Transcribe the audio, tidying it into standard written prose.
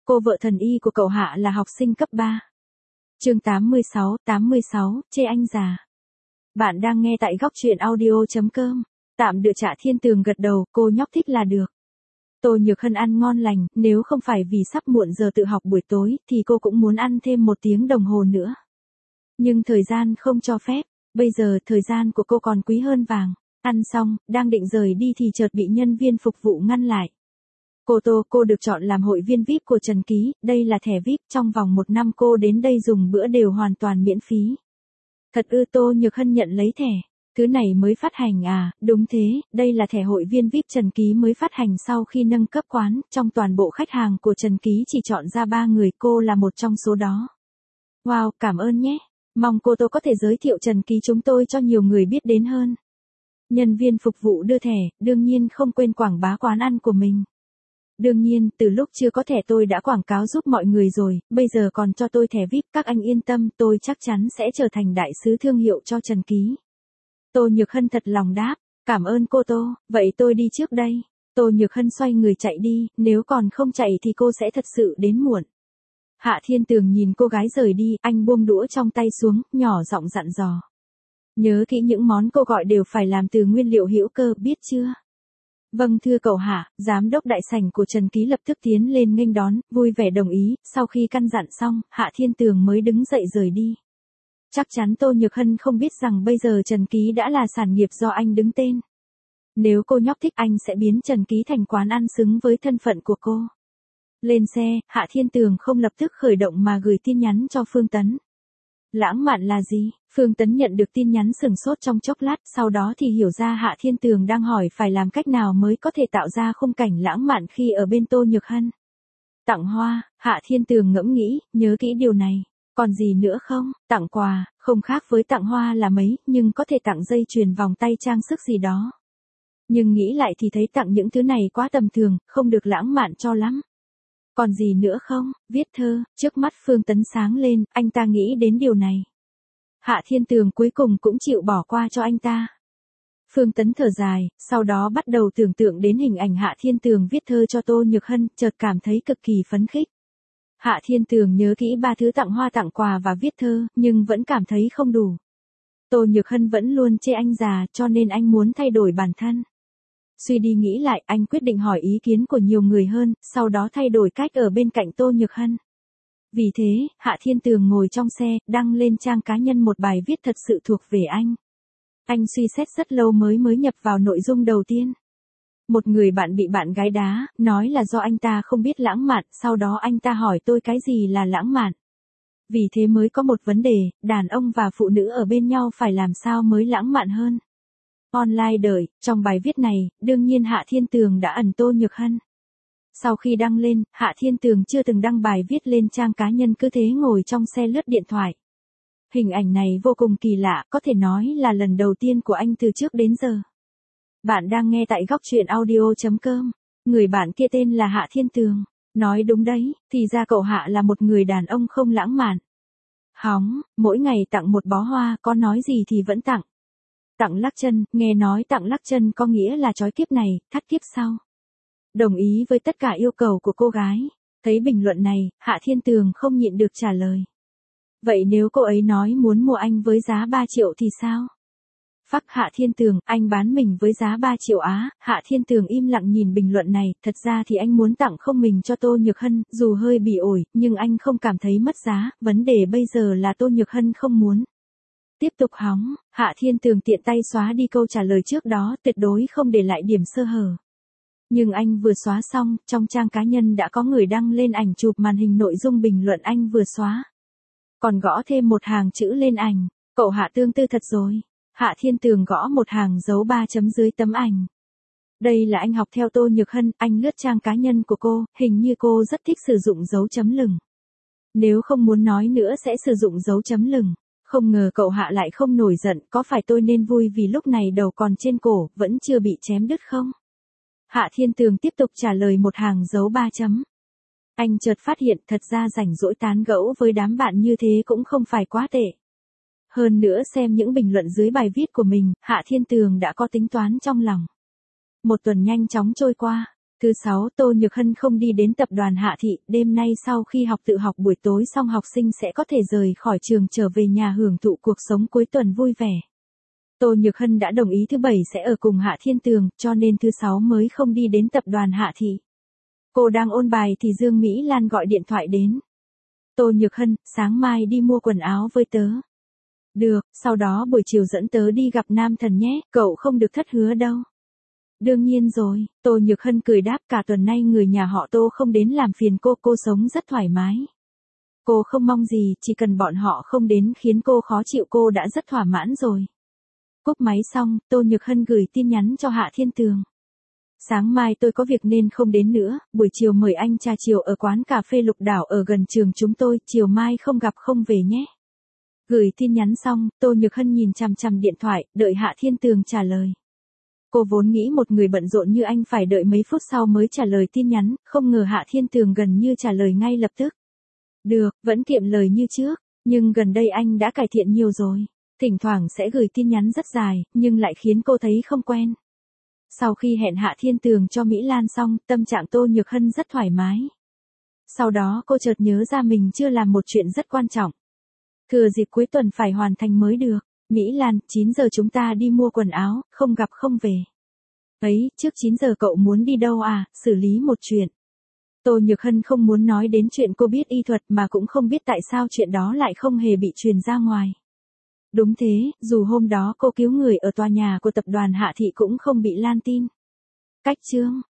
Cô vợ thần y của cậu Hạ là học sinh cấp 3. Chương 86, chê anh già. Bạn đang nghe tại góc truyện audio.com. Tạm được Trả Thiên Tường gật đầu, cô nhóc thích là được. Tô Nhược Hân ăn ngon lành, nếu không phải vì sắp muộn giờ tự học buổi tối, thì cô cũng muốn ăn thêm 1 tiếng đồng hồ nữa. Nhưng thời gian không cho phép, bây giờ thời gian của cô còn quý hơn vàng. Ăn xong, đang định rời đi thì chợt bị nhân viên phục vụ ngăn lại. Cô được chọn làm hội viên VIP của Trần Ký, đây là thẻ VIP, trong vòng 1 năm cô đến đây dùng bữa đều hoàn toàn miễn phí. Thật ư? Tô Nhược Hân nhận lấy thẻ. Thứ này mới phát hành à? Đúng thế, đây là thẻ hội viên VIP Trần Ký mới phát hành sau khi nâng cấp quán, trong toàn bộ khách hàng của Trần Ký chỉ chọn ra 3 người, cô là một trong số đó. Wow, cảm ơn nhé. Mong cô Tô có thể giới thiệu Trần Ký chúng tôi cho nhiều người biết đến hơn. Nhân viên phục vụ đưa thẻ, đương nhiên không quên quảng bá quán ăn của mình. Đương nhiên, từ lúc chưa có thẻ tôi đã quảng cáo giúp mọi người rồi, bây giờ còn cho tôi thẻ VIP, các anh yên tâm, tôi chắc chắn sẽ trở thành đại sứ thương hiệu cho Trần Ký. Tô Nhược Hân thật lòng đáp, cảm ơn cô Tô, vậy tôi đi trước đây. Tô Nhược Hân xoay người chạy đi, nếu còn không chạy thì cô sẽ thật sự đến muộn. Hạ Thiên Tường nhìn cô gái rời đi, anh buông đũa trong tay xuống, nhỏ giọng dặn dò. Nhớ kỹ những món cô gọi đều phải làm từ nguyên liệu hữu cơ, biết chưa? Vâng thưa cậu Hạ. Giám đốc đại sảnh của Trần Ký lập tức tiến lên nghênh đón, vui vẻ đồng ý, sau khi căn dặn xong, Hạ Thiên Tường mới đứng dậy rời đi. Chắc chắn Tô Nhược Hân không biết rằng bây giờ Trần Ký đã là sản nghiệp do anh đứng tên. Nếu cô nhóc thích anh sẽ biến Trần Ký thành quán ăn xứng với thân phận của cô. Lên xe, Hạ Thiên Tường không lập tức khởi động mà gửi tin nhắn cho Phương Tấn. Lãng mạn là gì? Phương Tấn nhận được tin nhắn sửng sốt trong chốc lát, sau đó thì hiểu ra Hạ Thiên Tường đang hỏi phải làm cách nào mới có thể tạo ra khung cảnh lãng mạn khi ở bên Tô Nhược Hân. Tặng hoa, Hạ Thiên Tường ngẫm nghĩ, nhớ kỹ điều này. Còn gì nữa không? Tặng quà, không khác với tặng hoa là mấy, nhưng có thể tặng dây chuyền vòng tay trang sức gì đó. Nhưng nghĩ lại thì thấy tặng những thứ này quá tầm thường, không được lãng mạn cho lắm. Còn gì nữa không? Viết thơ, trước mắt Phương Tấn sáng lên, anh ta nghĩ đến điều này. Hạ Thiên Tường cuối cùng cũng chịu bỏ qua cho anh ta. Phương Tấn thở dài, sau đó bắt đầu tưởng tượng đến hình ảnh Hạ Thiên Tường viết thơ cho Tô Nhược Hân, chợt cảm thấy cực kỳ phấn khích. Hạ Thiên Tường nhớ kỹ 3 thứ tặng hoa, tặng quà và viết thơ, nhưng vẫn cảm thấy không đủ. Tô Nhược Hân vẫn luôn chê anh già, cho nên anh muốn thay đổi bản thân. Suy đi nghĩ lại, anh quyết định hỏi ý kiến của nhiều người hơn, sau đó thay đổi cách ở bên cạnh Tô Nhược Hân. Vì thế, Hạ Thiên Tường ngồi trong xe, đăng lên trang cá nhân một bài viết thật sự thuộc về anh. Anh suy xét rất lâu mới nhập vào nội dung đầu tiên. Một người bạn bị bạn gái đá, nói là do anh ta không biết lãng mạn, sau đó anh ta hỏi tôi cái gì là lãng mạn. Vì thế mới có một vấn đề, đàn ông và phụ nữ ở bên nhau phải làm sao mới lãng mạn hơn. Online đợi, trong bài viết này, đương nhiên Hạ Thiên Tường đã ẩn Tô Nhược Hân. Sau khi đăng lên, Hạ Thiên Tường chưa từng đăng bài viết lên trang cá nhân, cứ thế ngồi trong xe lướt điện thoại. Hình ảnh này vô cùng kỳ lạ, có thể nói là lần đầu tiên của anh từ trước đến giờ. Bạn đang nghe tại góc truyện audio.com. Người bạn kia tên là Hạ Thiên Tường. Nói đúng đấy, thì ra cậu Hạ là một người đàn ông không lãng mạn. Hóng, mỗi ngày tặng một bó hoa, có nói gì thì vẫn tặng. Tặng lắc chân, nghe nói tặng lắc chân có nghĩa là trói kiếp này, thắt kiếp sau. Đồng ý với tất cả yêu cầu của cô gái. Thấy bình luận này, Hạ Thiên Tường không nhịn được trả lời. Vậy nếu cô ấy nói muốn mua anh với giá 3 triệu thì sao? Phắc Hạ Thiên Tường, anh bán mình với giá 3 triệu á? Hạ Thiên Tường im lặng nhìn bình luận này, thật ra thì anh muốn tặng không mình cho Tô Nhược Hân, dù hơi bị ổi, nhưng anh không cảm thấy mất giá, vấn đề bây giờ là Tô Nhược Hân không muốn. Tiếp tục hóng, Hạ Thiên Tường tiện tay xóa đi câu trả lời trước đó, tuyệt đối không để lại điểm sơ hở. Nhưng anh vừa xóa xong, trong trang cá nhân đã có người đăng lên ảnh chụp màn hình nội dung bình luận anh vừa xóa. Còn gõ thêm một hàng chữ lên ảnh, cậu Hạ tương tư thật rồi. Hạ Thiên Tường gõ một hàng dấu 3 chấm dưới tấm ảnh. Đây là anh học theo Tô Nhược Hân, anh lướt trang cá nhân của cô, hình như cô rất thích sử dụng dấu chấm lửng. Nếu không muốn nói nữa sẽ sử dụng dấu chấm lửng. Không ngờ cậu Hạ lại không nổi giận, có phải tôi nên vui vì lúc này đầu còn trên cổ, vẫn chưa bị chém đứt không? Hạ Thiên Tường tiếp tục trả lời một hàng dấu 3 chấm. Anh chợt phát hiện thật ra rảnh rỗi tán gẫu với đám bạn như thế cũng không phải quá tệ. Hơn nữa xem những bình luận dưới bài viết của mình, Hạ Thiên Tường đã có tính toán trong lòng. 1 tuần nhanh chóng trôi qua. Thứ 6, Tô Nhược Hân không đi đến tập đoàn Hạ Thị, đêm nay sau khi học tự học buổi tối xong học sinh sẽ có thể rời khỏi trường trở về nhà hưởng thụ cuộc sống cuối tuần vui vẻ. Tô Nhược Hân đã đồng ý thứ 7 sẽ ở cùng Hạ Thiên Tường, cho nên thứ 6 mới không đi đến tập đoàn Hạ Thị. Cô đang ôn bài thì Dương Mỹ Lan gọi điện thoại đến. Tô Nhược Hân, sáng mai đi mua quần áo với tớ. Được, sau đó buổi chiều dẫn tớ đi gặp Nam Thần nhé, cậu không được thất hứa đâu. Đương nhiên rồi, Tô Nhược Hân cười đáp, cả tuần nay người nhà họ Tô không đến làm phiền cô sống rất thoải mái. Cô không mong gì, chỉ cần bọn họ không đến khiến cô khó chịu cô đã rất thỏa mãn rồi. Cúp máy xong, Tô Nhược Hân gửi tin nhắn cho Hạ Thiên Tường. Sáng mai tôi có việc nên không đến nữa, buổi chiều mời anh trà chiều ở quán cà phê Lục Đảo ở gần trường chúng tôi, chiều mai không gặp không về nhé. Gửi tin nhắn xong, Tô Nhược Hân nhìn chằm chằm điện thoại, đợi Hạ Thiên Tường trả lời. Cô vốn nghĩ một người bận rộn như anh phải đợi mấy phút sau mới trả lời tin nhắn, không ngờ Hạ Thiên Tường gần như trả lời ngay lập tức. Được, vẫn kiệm lời như trước, nhưng gần đây anh đã cải thiện nhiều rồi. Thỉnh thoảng sẽ gửi tin nhắn rất dài, nhưng lại khiến cô thấy không quen. Sau khi hẹn Hạ Thiên Tường cho Mỹ Lan xong, tâm trạng Tô Nhược Hân rất thoải mái. Sau đó cô chợt nhớ ra mình chưa làm một chuyện rất quan trọng. Thừa dịp cuối tuần phải hoàn thành mới được. Mỹ Lan, 9 giờ chúng ta đi mua quần áo, không gặp không về. Ấy, trước 9 giờ cậu muốn đi đâu à, xử lý một chuyện. Tô Nhược Hân không muốn nói đến chuyện cô biết y thuật mà cũng không biết tại sao chuyện đó lại không hề bị truyền ra ngoài. Đúng thế, dù hôm đó cô cứu người ở tòa nhà của tập đoàn Hạ Thị cũng không bị lan tin. Cách chương